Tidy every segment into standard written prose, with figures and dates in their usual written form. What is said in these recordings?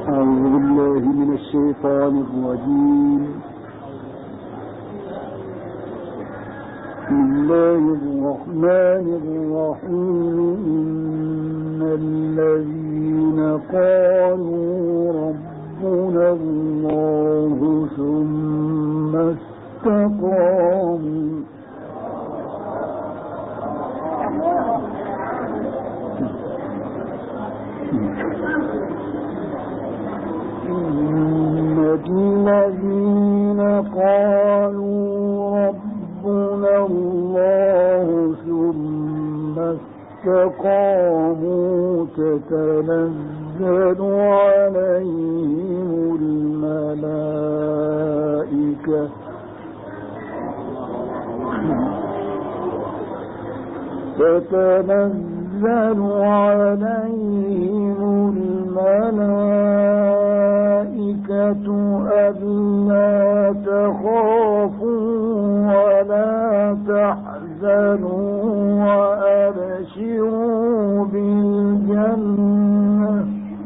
أعوذ بالله من الشيطان الرجيم. بسم الله الرحمن الرحيم. إن الذين قالوا ربنا الله ثم استقاموا الذين قالوا ربنا الله ثم استقاموا تتنزل عليهم الملائكة ألا تخافوا ولا تحزنوا وأبشروا بالجنة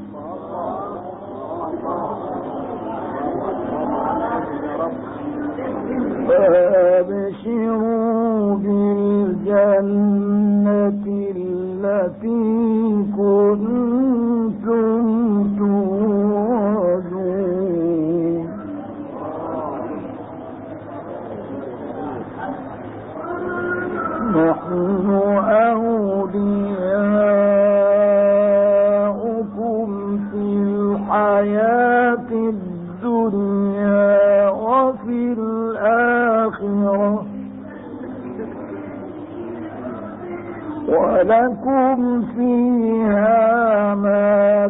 التي كنتم توعدون. نحن أولياؤكم في الحياة الدنيا وفي الآخرة ولكم فيها ما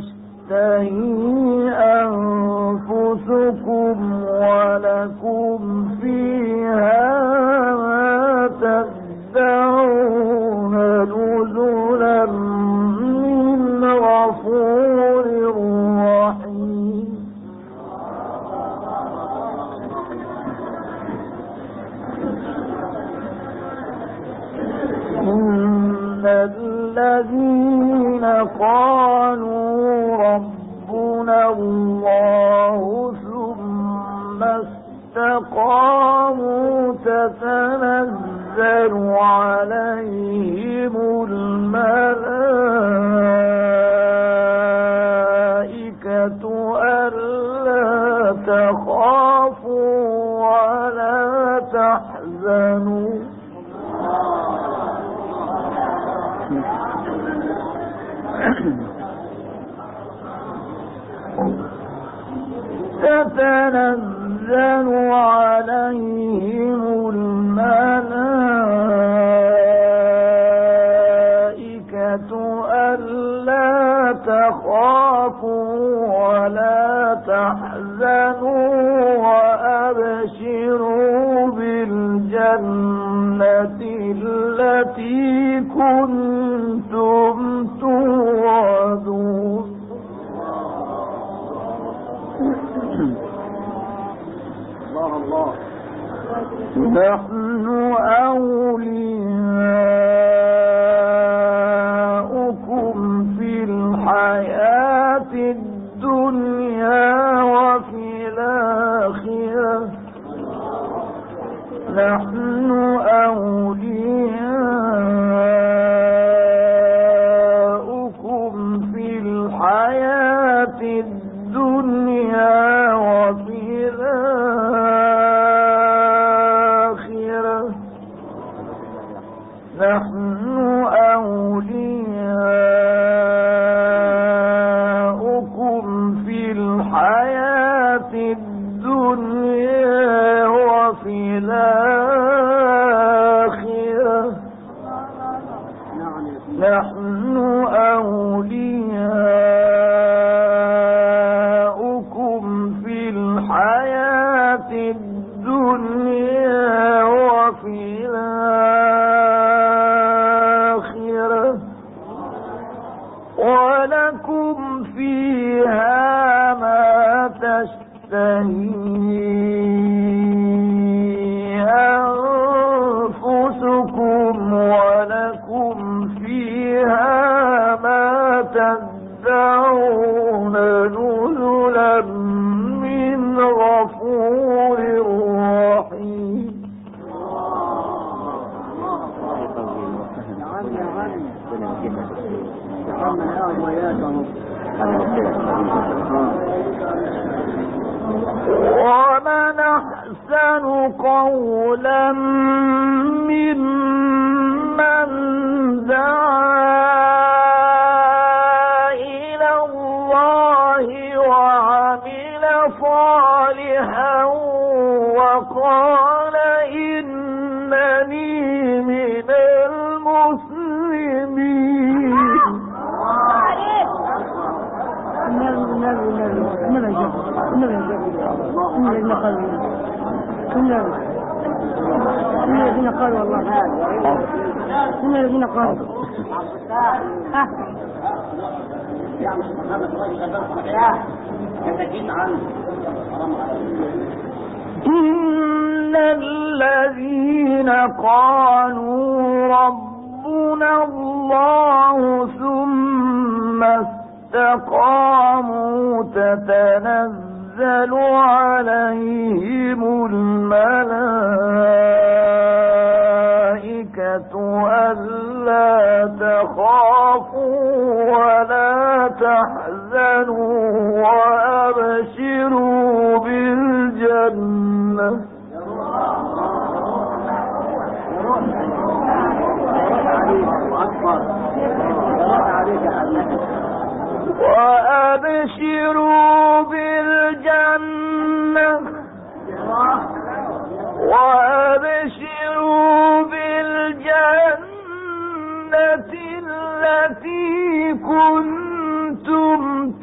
تشتهي أنفسكم ولكم فيها ما تدعون نزلا من غفور رحيم. الذين قالوا ربنا الله ثم استقاموا تتنزل عليهم الملائكة ألا تخافوا ولا تحزنوا تتنزل عليهم الملائكة ألا تخافوا ولا تحزنوا وأبشروا بالجنة التي كنتم توعدون. الله نحن أولياؤكم في الحياة الدنيا وفي الآخرة نحن أولياؤكم في الحياة الدنيا وفي الآخرة نحن أولياؤكم في الحياة الدنيا وفي الآخرة نحن أولياؤكم في الحياة الدنيا وفي الآخرة ولكم فيها ما تشتهي أنفسكم ولكم فيها ما تدعون نزلا ومن أحسن قولا ممن دعا إلى الله وعمل صالحا وقال إنني من المسلمين. الذين قالوا والله هم الذين قالوا إن الذين قالوا ربنا الله ثم استقاموا تتنزل عليهم الملائكة ألا تخافوا ولا تحزنوا وأبشروا بالجنة وأبشروا بالجنة التي كنتم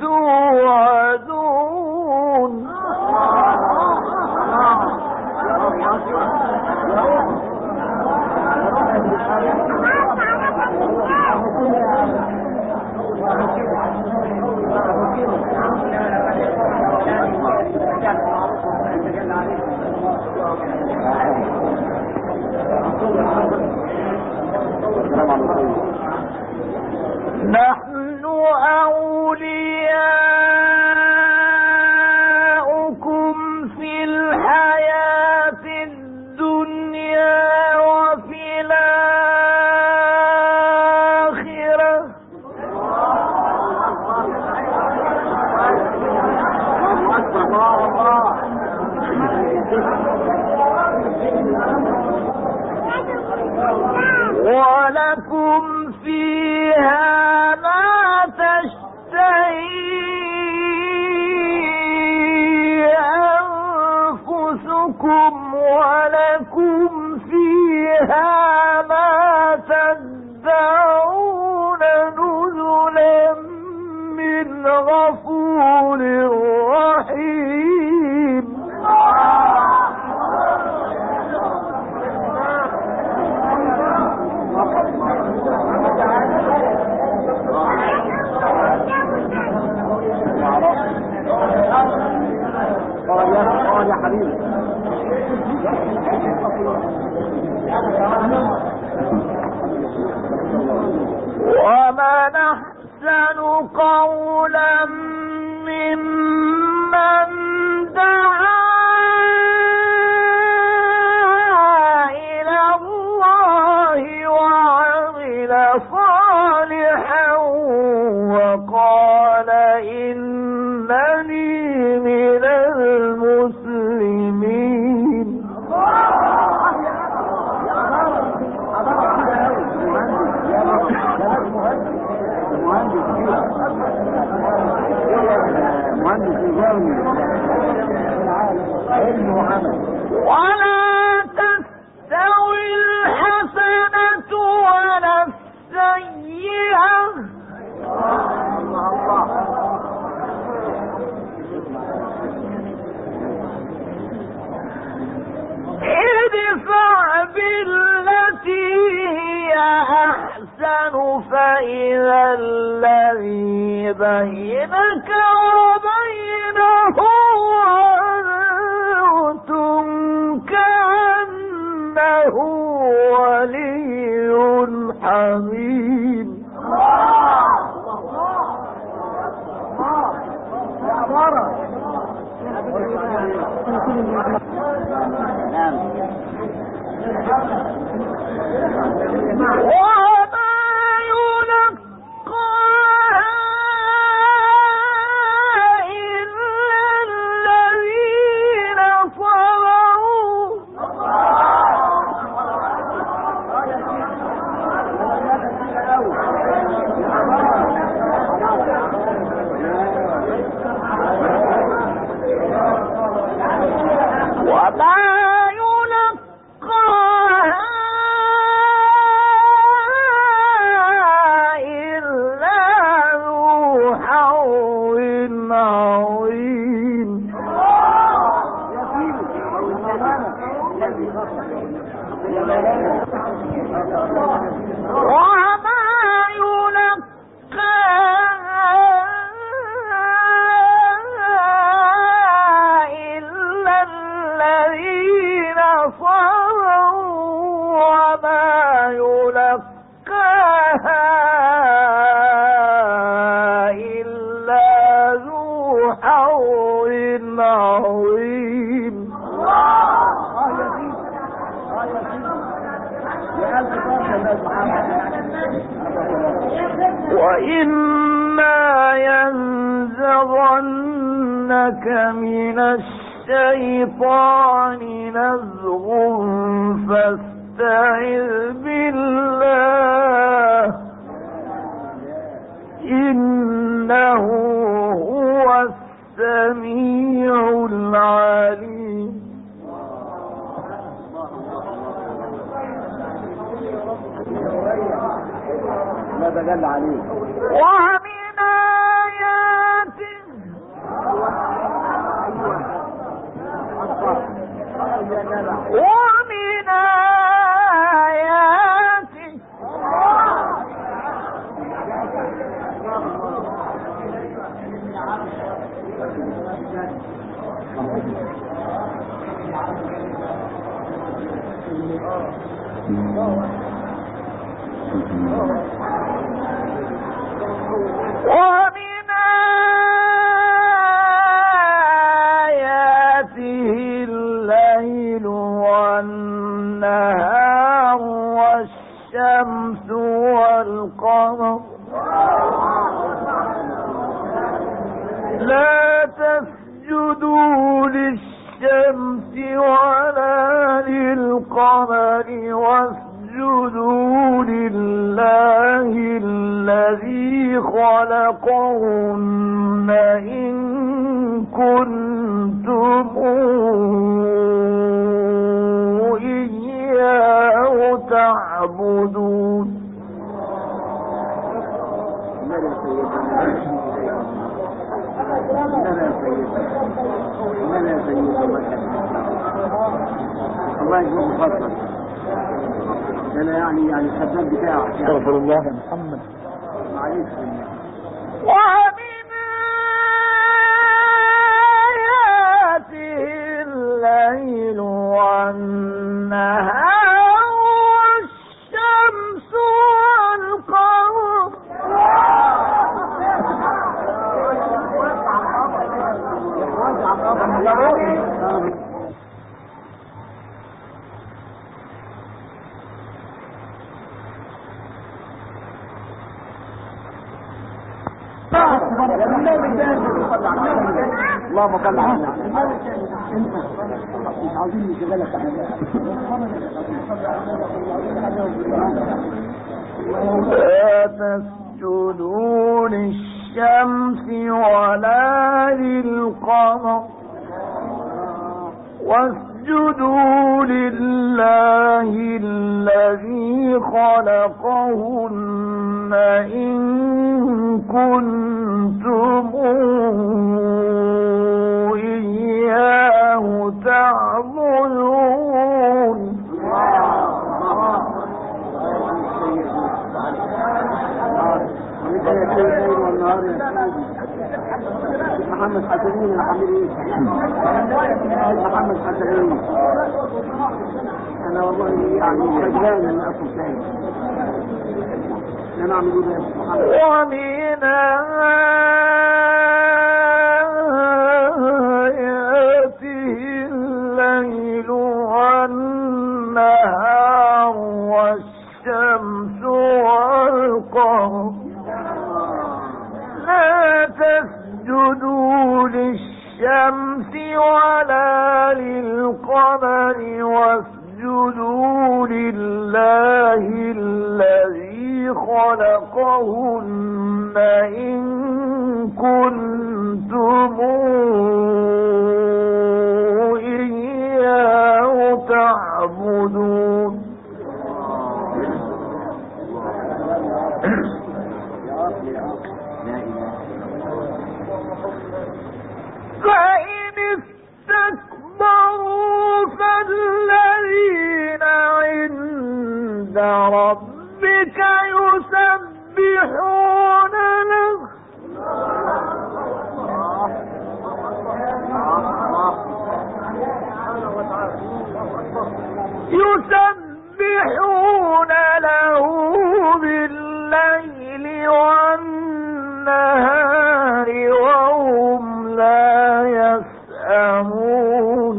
توعدون. نحن أولياؤكم في الحياة الدنيا وفي الآخرة ولكم فيها ما تشتهي أنفسكم ولكم فيها ما تدعون نزلا من غفور رحيم. يا حبيبي ومن أحسن قولا ممن دعا إلى الله وعمل صالحا وقال إنني من المسلمين. ولا تستوي الحسنة ولا السيئة ادفع بالتي هي أحسن فإذا الذي بينك وبينه عداوة كأنه ولي حميم. وما يلقاها وما يلقاها إلا ذو حظ عظيم. وما يلقاها إلا الذين صبروا وما يلقاها إلا ذو حظ عظيم. وإما ينزغنك من الشيطان نزغ فاستعذ بالله إنه هو السميع العليم. لا تجل عليه. ومن آياته ومن آياته الليل والنهار والشمس والقمر لا تسجدوا للشمس ولا للقمر واسجدوا لله الذي خلقهن إن كنتم إياه تعبدون. الله يكون مفضل. أنا يعني الخدام بتاعه. استغفر الله يا محمد. معلش. ومن آياته الليل والنهار والشمس والقمر اللهم صل على مش عاوزين نشغلك لا تسجدوا للشمس ولا للقمر واسجدوا لله الذي خلقهن إن كنتم إياه تعبدون. محمد حسنين يا حبيبي. محمد حسنين انا والله يعني خجلان ان اكون شاهد. انا اعمل ايه بس محمد. ومن آياته الليل والنهار والشمس والقمر لا تسجدوا للشمس ولا للقمر واسجدوا لله الذي خلقهن إن كنتم إياه تعبدون فإن استكبروا فالذين عند ربك يسبحون له بالليل والنهار وهم لا يسأمون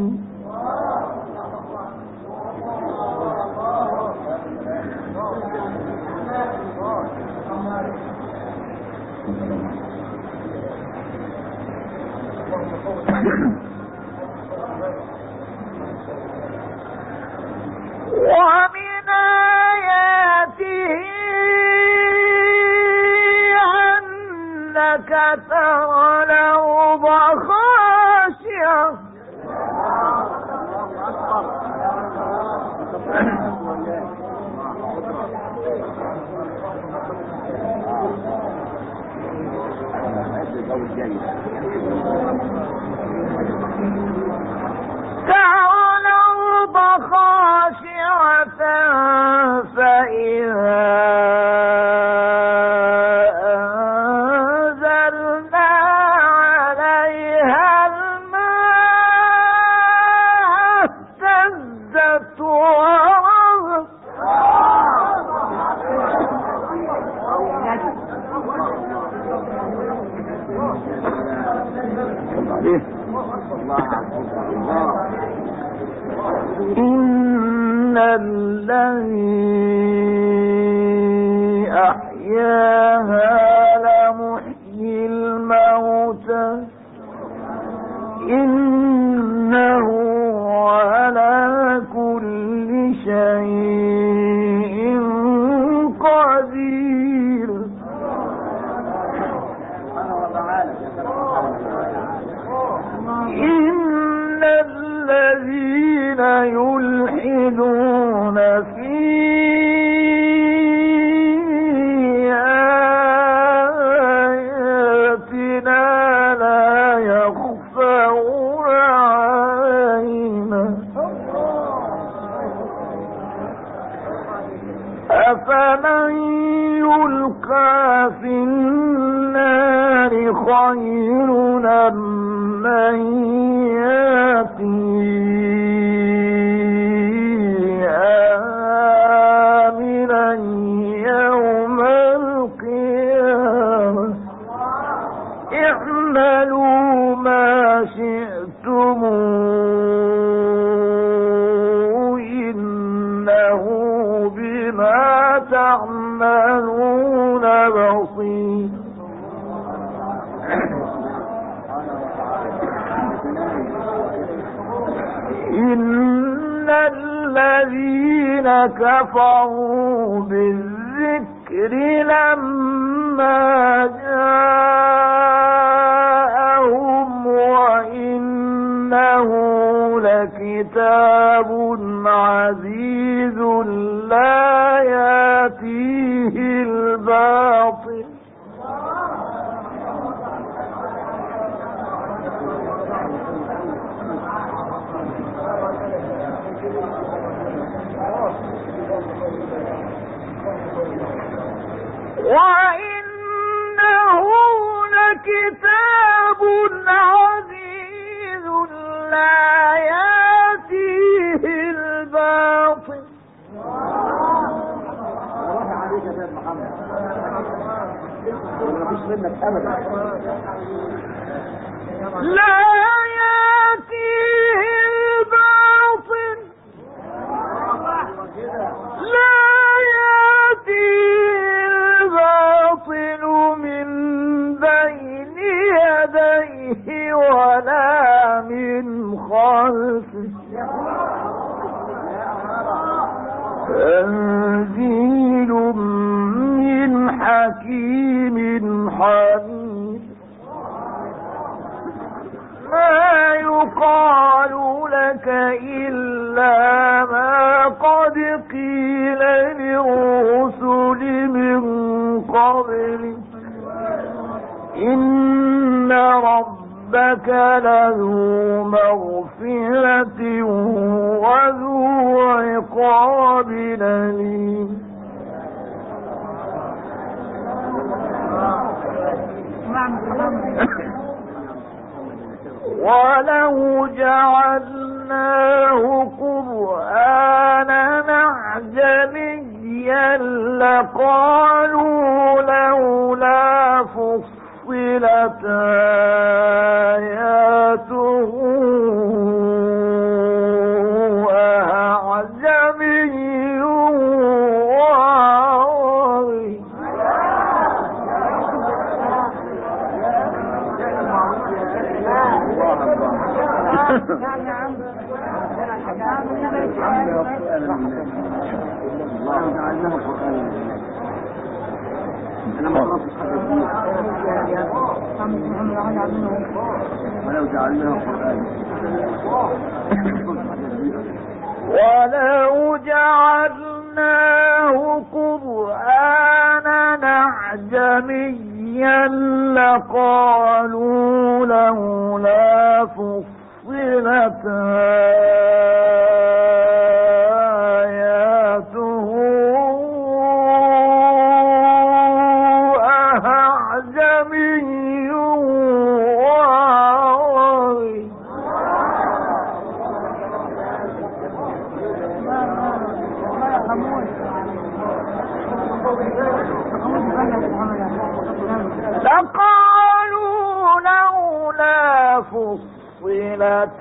ومن آياته أنك ترى الأرض خاشعة فإذا أنزلنا عليها الماء اهتزت وربت إن الذي أحياها لمحيي الموتى إنه على كل شيء قدير إن الذين يلحدون في آياتنا لا يخفون علينا أفمن يلقى في النار خير من يأتي آمنا يوم القيامة اعملوا ما شئتم إنه بما تعملون بصير إن الذين كفروا بالذكر لما جاءهم وإنه لكتاب عزيز لا يأتيه الباطل وإنه لكتاب عزيز لا يأتيه الباطل لا يأتيه الباطل لا يأتيه الباطل من بين يديه ولا من خلفه تنزيل من حكيم حميد ما يقال لك إلا إلا ما قد قيل للرسل من قبل إن ربك لذو مغفرة وذو عقاب أليم ولو جعلناه قرآنا أعجميا لقالوا لولا فصلت آياته أعجمي وعربي ولو جعلناه قرآنا أعجميا لقالوا لولا فصلت آياته أعجمي وعربي لقالوا لولا فصلت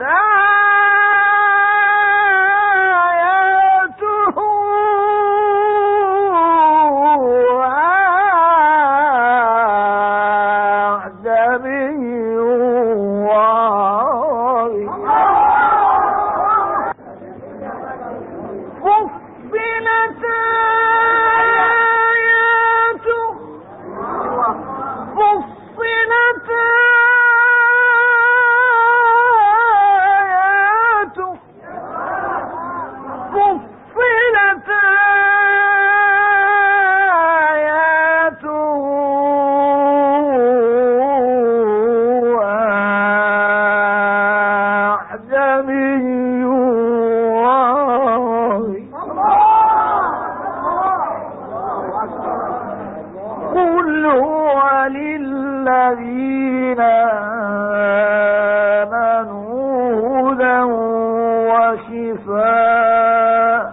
آياته أعجمي وعربي فصلت آياته فصلت آياته فصلت آياته أعجمي وعربي قل هو للذين آمنوا هدى وشفاء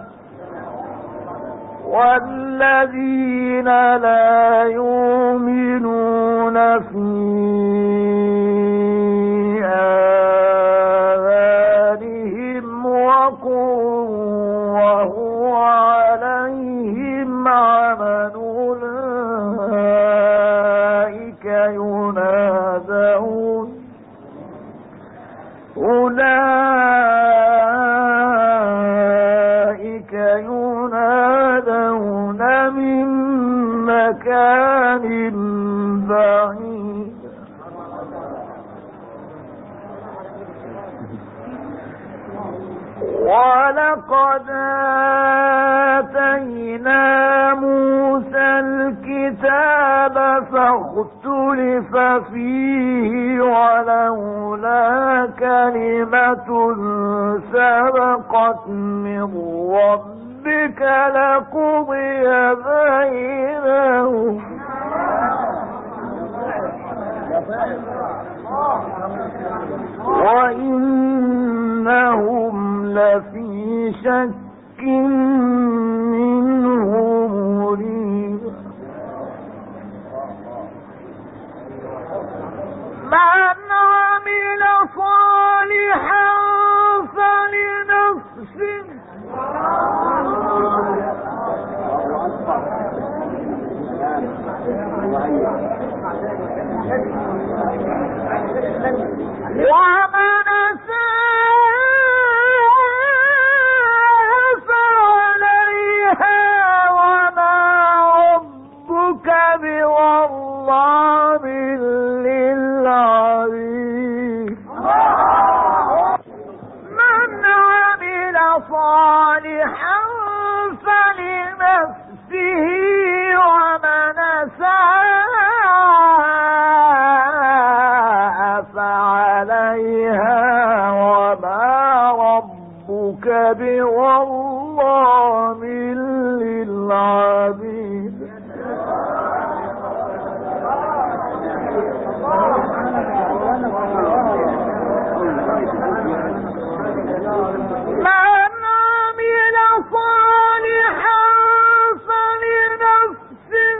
والذين لا يؤمنون في آذانهم وقر وهو عليهم عمى أولئك ينادون من مكان بعيد ولقد آتينا موسى الكتاب فاختلف فيه ولولا كلمة سبقت من ربك لقضي بينهم وإنهم لفي شك منه مريب من عمل صالحا فلنفسه ومن أساء فعليها وما ربك بظلام للعبيد من عمل عليها وما ربك بظلام للعبيد من عمل صالحا فلنفسه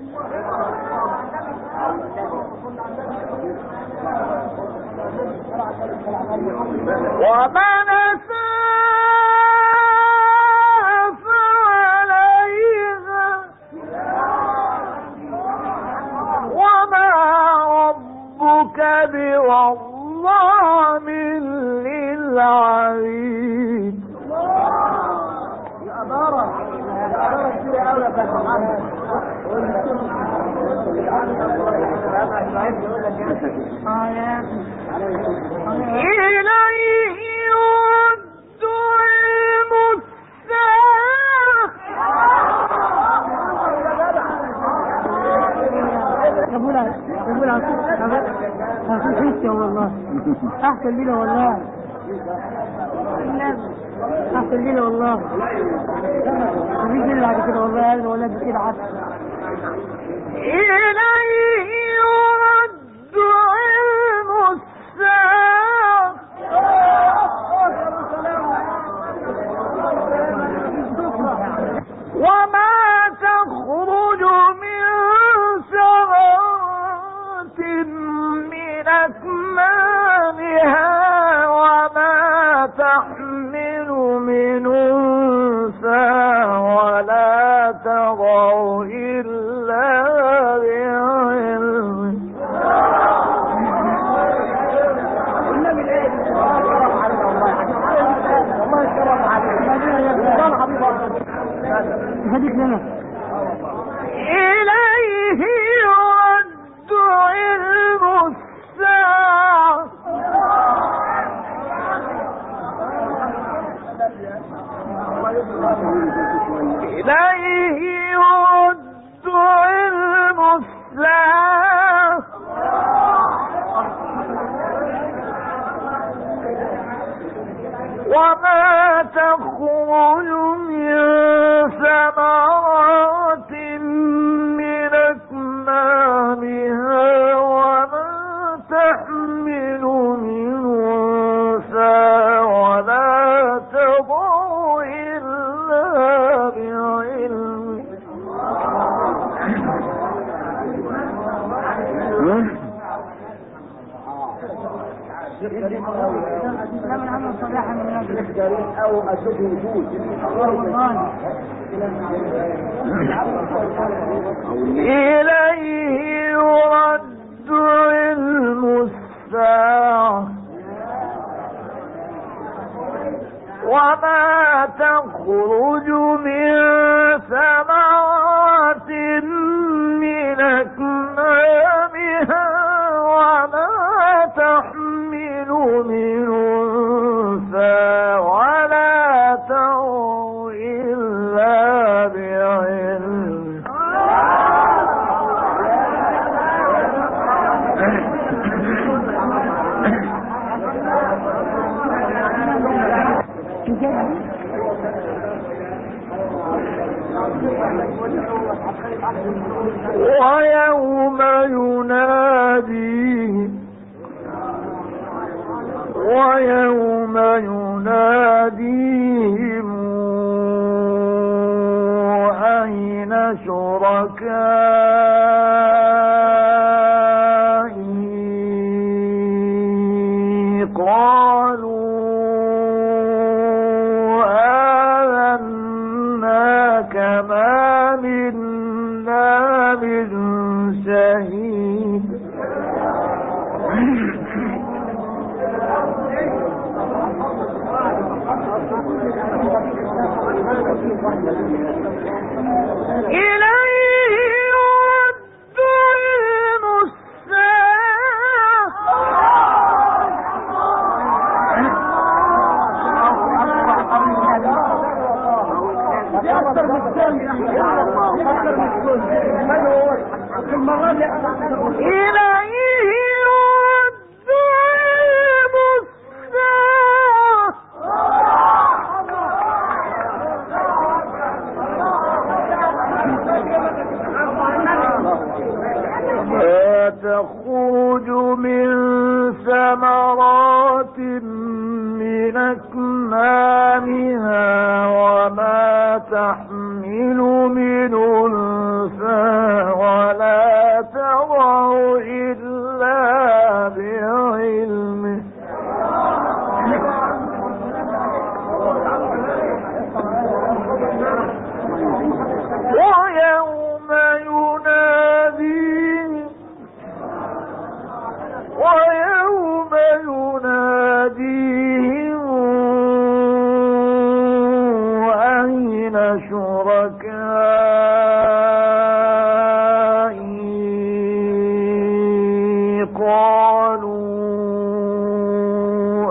ومن أساء فعليها وما ربك بظلام للعبيد. إليه يرد علم الساعة. والله أحسن لنا والله أحسن لنا والله مفيش إلا بعد كده والله هذا ولا بكده عسل. إليه يرد علم الساعة وما تخرج من ثمرات من أكمامها وما تحمل من أنثى ولا تضع إلا بعلمه. إليه يرد علم الساعة إليه يرد علم الساعة وما تخرج من ثمرات من أكمامها وما تحمل من أنثى ولا تضع إلا بعلمه. أو أشد وجود إليه يرد علم الساعة وما تخرج من ثمرات من أكمامها وما تحمل من أنثى ولا تضع إلا بعلمه. ويوم يناديهم أين شركائي قالوا آذنا كما منا من شهيد. إليه يرد علم الساعة إليه يرد علم شجرة من أكمامها وما تحمل من أنثى ولا تضع إلا بعلمه ويوم يناديهم أين شركائي قالوا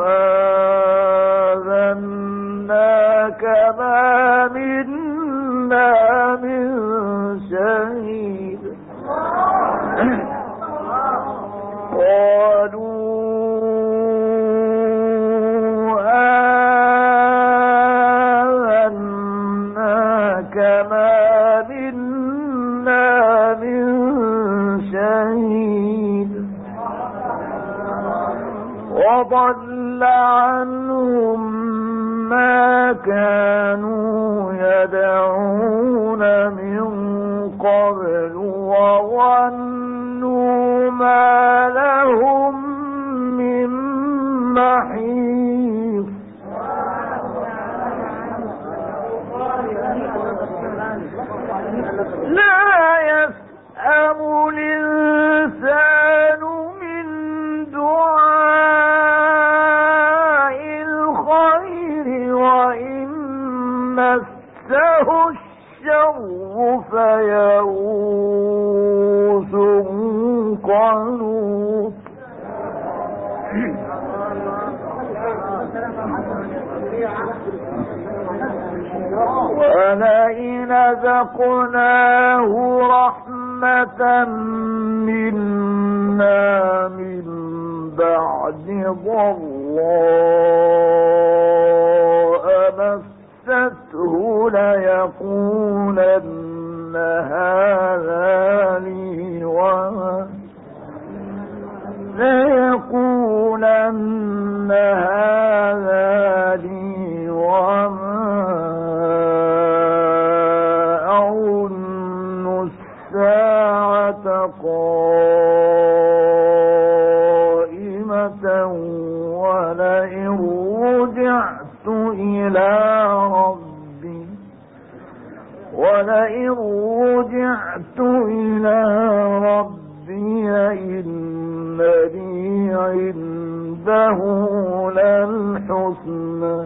آذناك ما منا من شهيد قالوا آذناك ما منا من شهيد وضل عنهم ما كانوا يدعون من قبل وظنوا ما لهم من محيص لا يسأم الإنسان من دعاء الخير وإن مسه الشر فيئوس قنوط ولئن ذقناه رحمة منا من بعد ضراء مسته ليقولن هذا لي وما أظن الساعة قائمة ولئن رجعت إلى ربي إن لي عنده للحسنى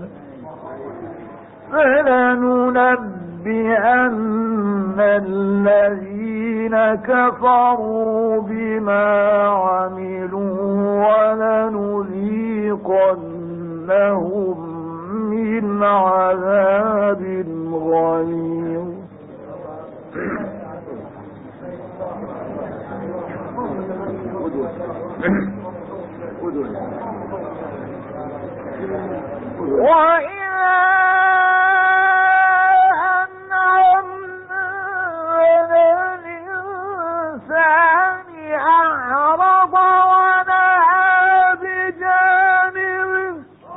فلننبئن الذين كفروا بما عملوا ولنذيقنهم من عذاب غليظ وإذا أنعمنا على الإنسان أعرض ونأى بجانبه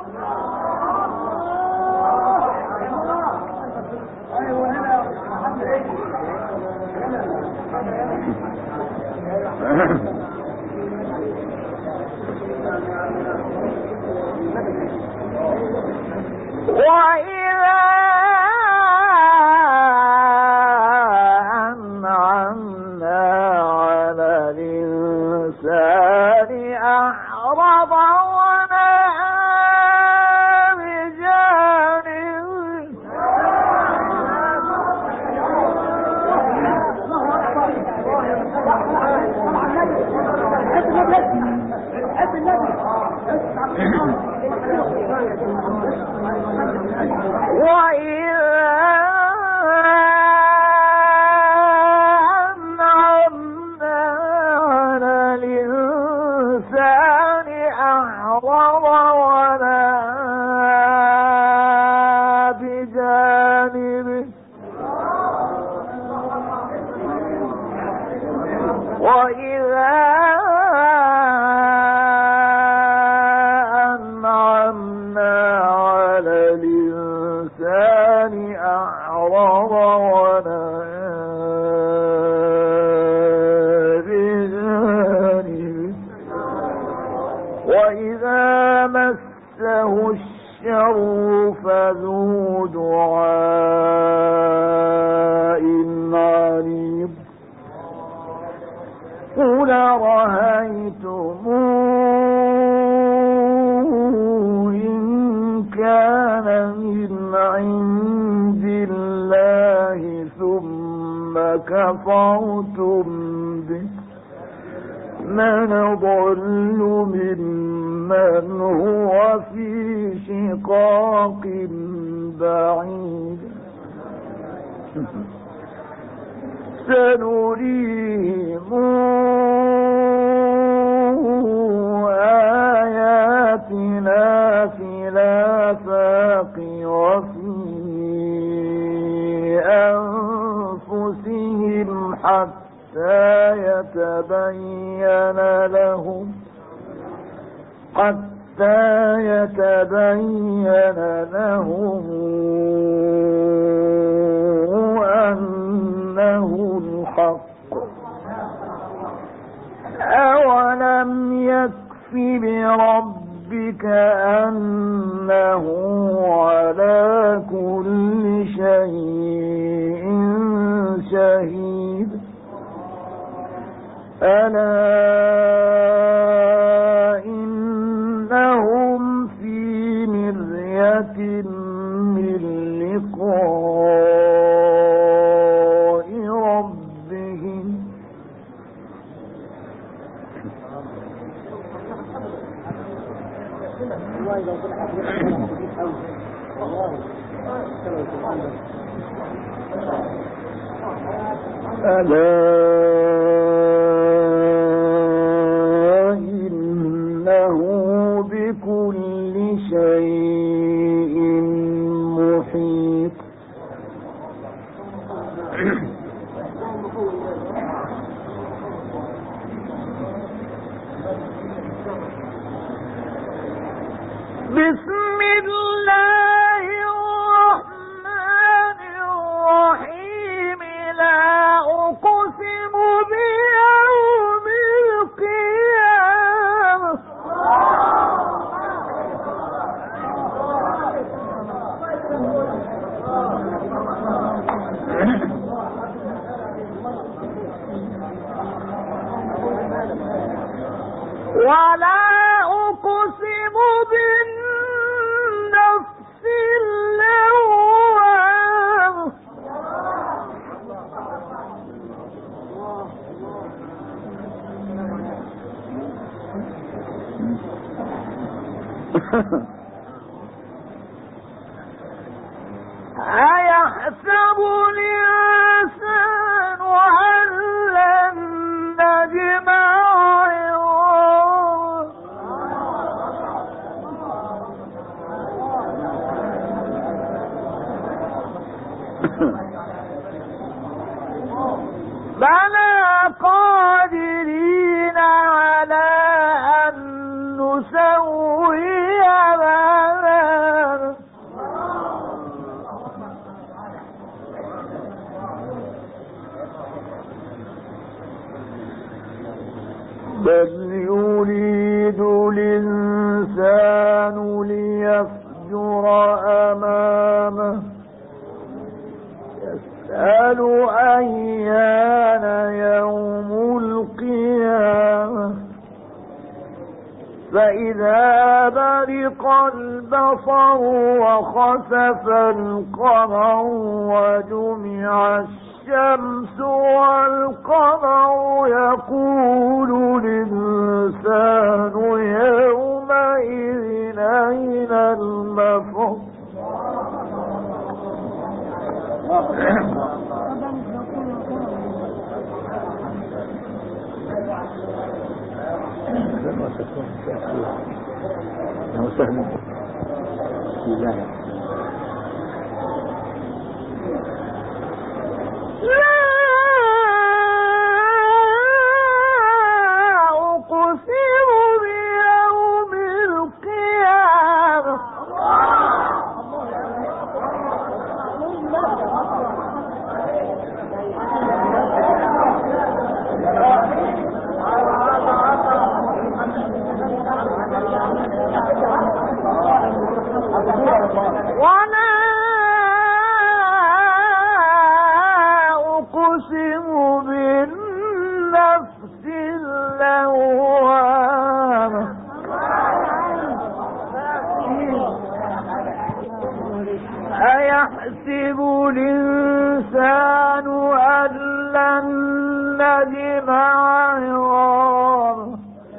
وإذا أنعمنا على الإنسان أعرض ونأى بجانبه وإذا أنعمنا على الإنسان أعرض ونأى بجانبه وإذا أنعمنا وإذا مسه الشر فذو دعاء عريض قل رأيتم إن كان من عند الله ثم كفرتم به من ضل ممن هو في شقاق بعيد سنريهم آياتنا في الآفاق وفي أنفسهم حتى يتبين لهم أنه الحق أولم يكف بربك أنه على كل شيء شهيد ألا إنهم في مرية من لقاء ربهم ألا إنه بكل شيء محيط بسم الله الرحمن الرحيم لا أقسم بيوم القيامة ولا أقسم بالنفس اللوامة أيحسب الإنسان أن لن نجمع بلى قادرين على أن نسوي بنانا بل يريد الإنسان ليفجر أمامه يسأل أيان يوم القيامة فإذا برق البصر وخسف القمر وجمع الشمس والقمر يقول الإنسان يومئذ أين المفر أقسم بيوم القيامة أيحسب الإنسان أن لن نجمع عظامه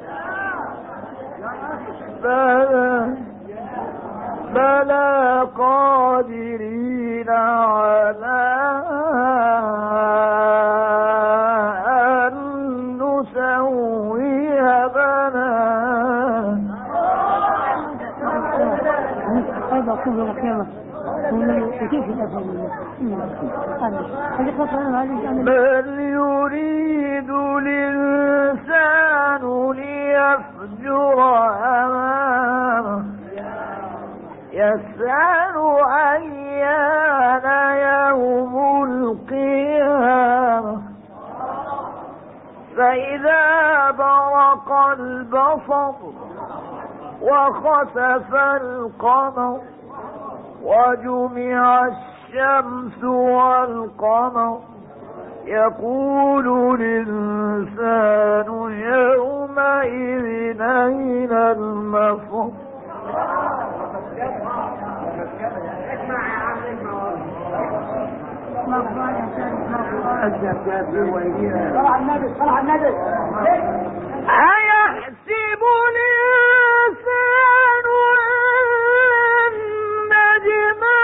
بلى قادرين على أن نسوي بنانه. هذا كله قيامة بل يريد الإنسان ليفجر أمامه يسأل أيان يوم القيامة فإذا برق البصر وخسف القمر وجمع الشمس والقمر يقول الإنسان يومئذ أين المفر. أيحسب الإنسان أن نجمع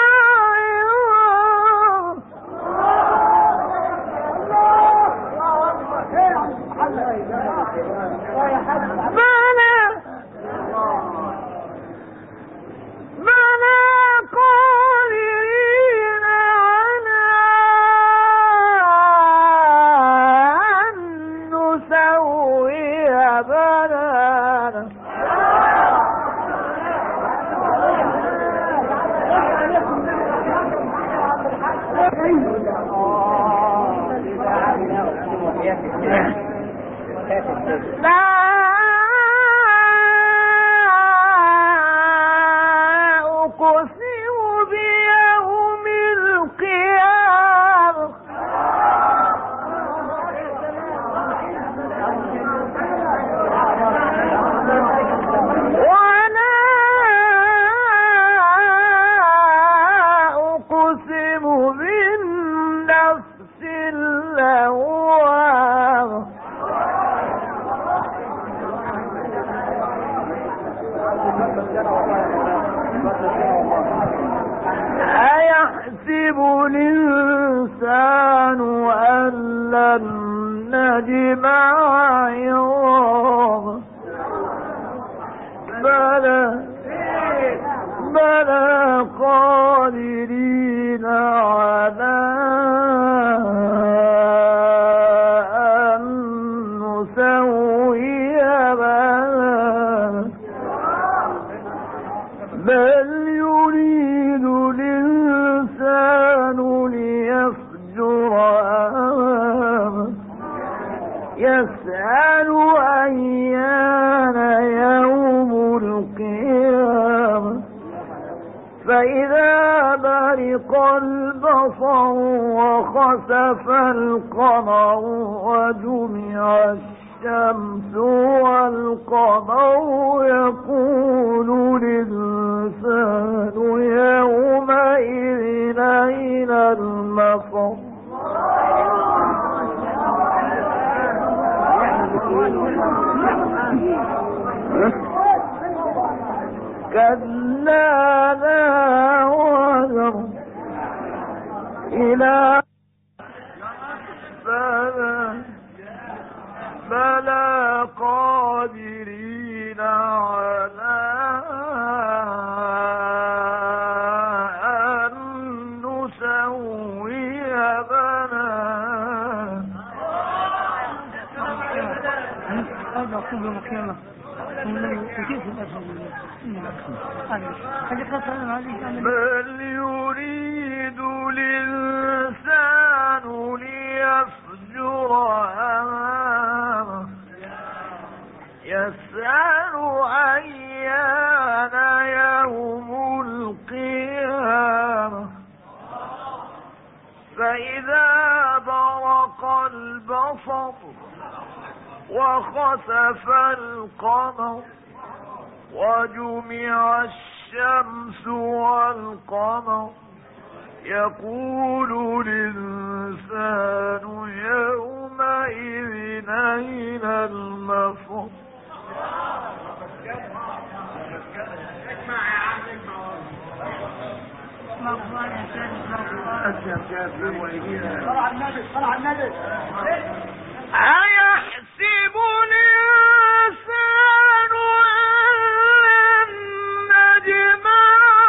أيحسب الإنسان أن لن نجمع عظامه بلى قادرين على أن نسوي بنانه بل يريد الإنسان ليفجر أمامه يسأل أيان يوم القيامة فإذا برق البصر وخسف القمر وجمع الشمس والقمر يقول الإنسان يومئذ أين المفر. كلا لا وزر إلى بلى قادرين على أن نسوي بنانه. هذا كله قيامة بل يريد الإنسان ليفجر أمامه يسأل أيان يوم القيامة فإذا برق البصر وخسف القمر وجمع الشمس والقمر يقول الإنسان يومئذ أين المفر أيحسب الإنسان أن نجمع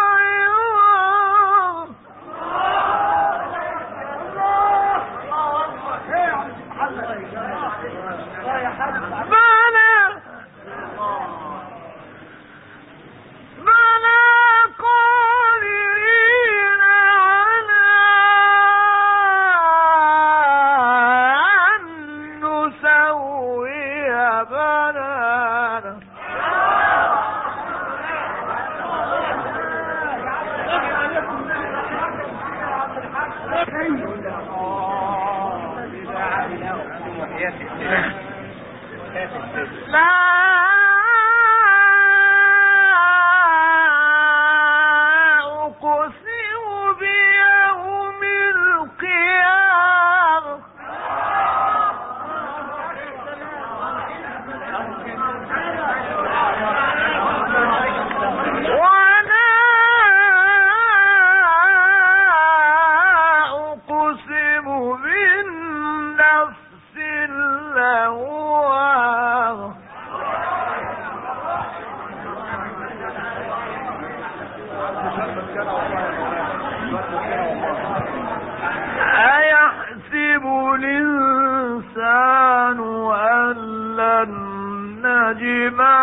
أيحسب الإنسان أن لن نجمع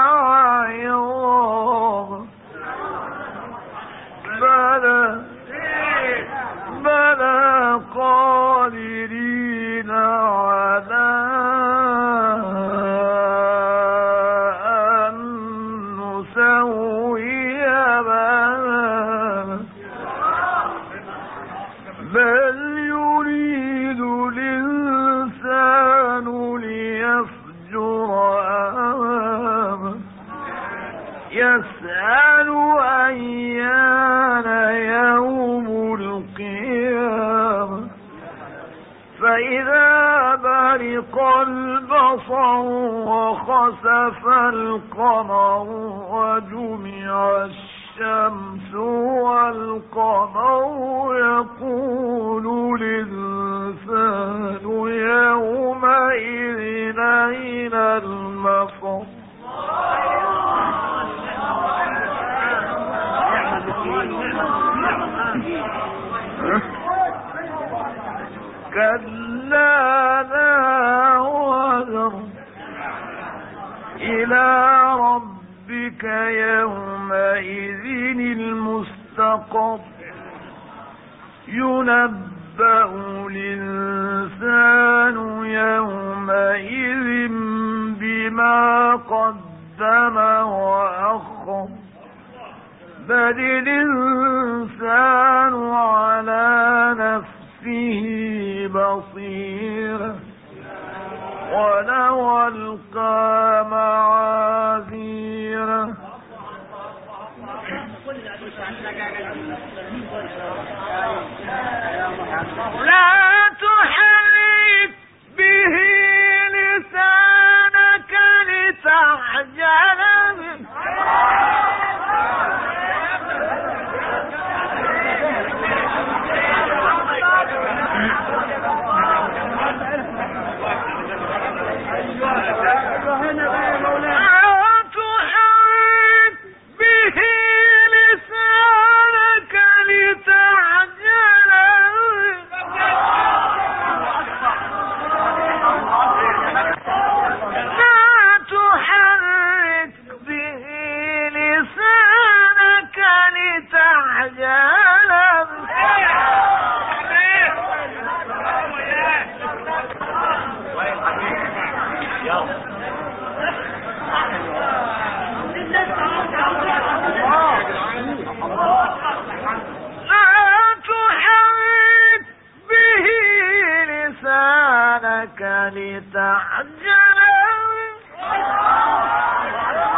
عظامه بلى قادرين على أن نسوي بنانه بل يريد الإنسان ليفجر أمامه يسأل أيان يوم القيامة فإذا برق البصر وخسف القمر وجمع الشمس والقمر يقول الإنسان يومئذ أين المفر كلا لا وزر إلى ربك يومئذ المستقر ينبأ الإنسان يومئذ بما قدم وأخر بل الإنسان على نفسه بصيرة ولو ألقى معاذيره لا تحرك به لسانك لتعجل به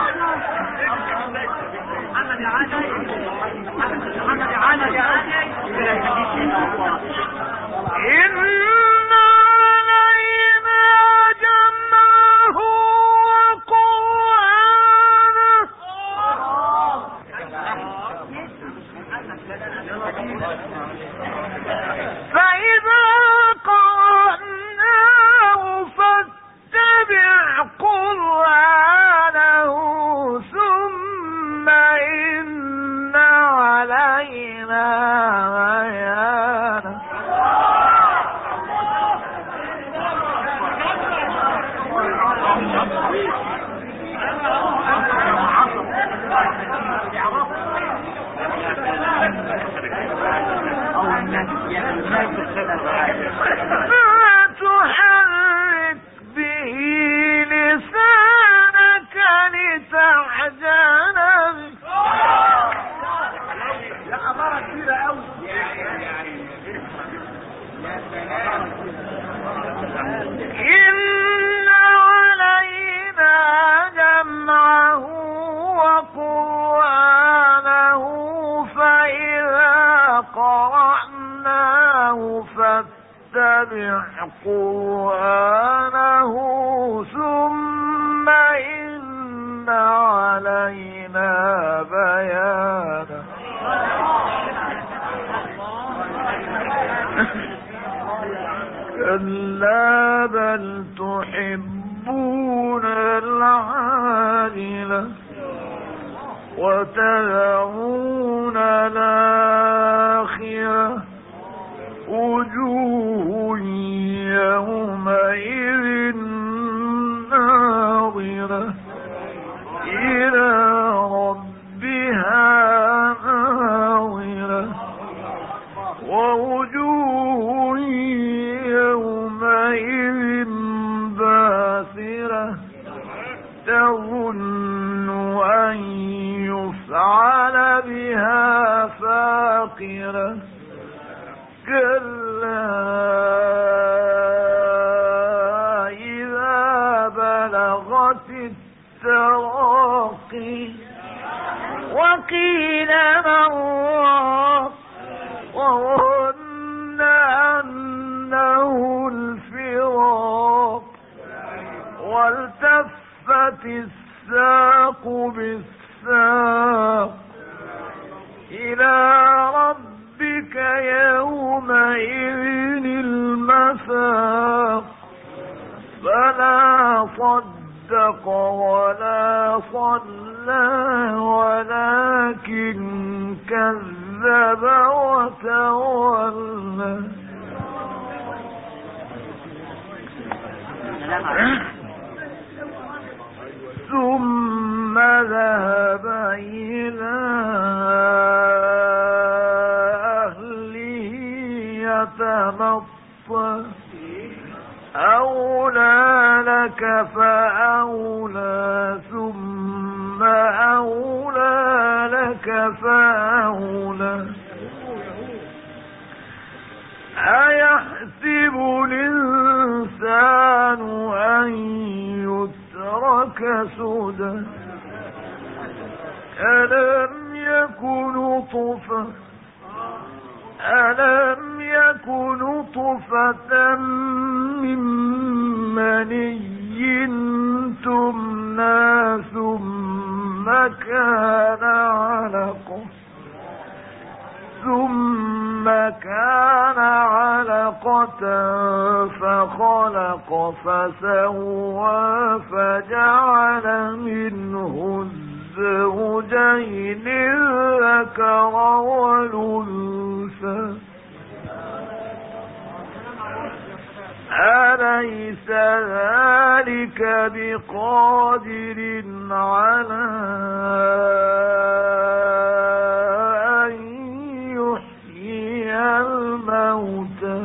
لتعجل قرآنه ثم إن علينا بيانه كلا بل تحبون العاجلة وتذرون الآخرة وجوه يومئذ ناظرة إلى ربها ناظرة ووجوه يومئذ باسرة تظن أن يفعل بها فاقرة كلا إذا بلغت التراقي وقيل من راق وظن أنه الفراق والتفت الساق بالساق إلى ربك يومئذ المساق فلا صدق ولا صلى ولكن كذب وتولى ثم ذهب إلى أهله يتمطى أولى لك فأولى ثم أولى لك فأولى أيحسب الإنسان أن يترك سدى ألم يكن طفة من مني تمنى ثم كان علقة فخلق فسوى فجعل منه الزوجين الذكر والأنثى أليس ذلك بقادر على أن يحيي الموتى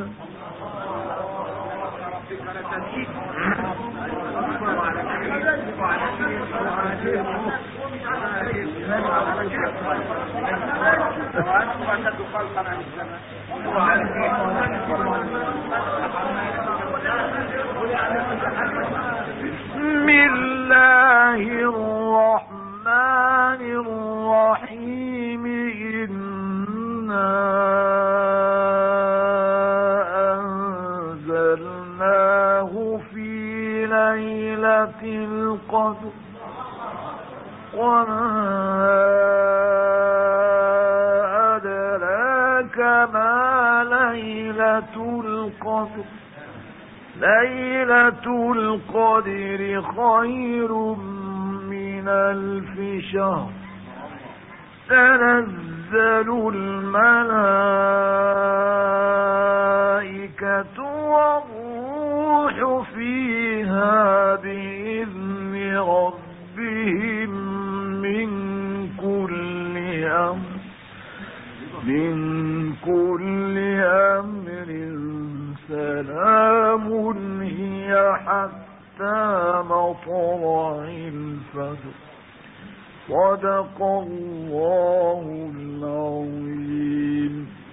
بسم الله الرحمن الرحيم إنا القدر وما أدراك ما ليلة القدر ليلة القدر خير من 1000 شهر تنزل الملائكة والروح فيها بإذن ربهم من كل أمر سلام هي حتى مطلع الفجر صدق الله العظيم.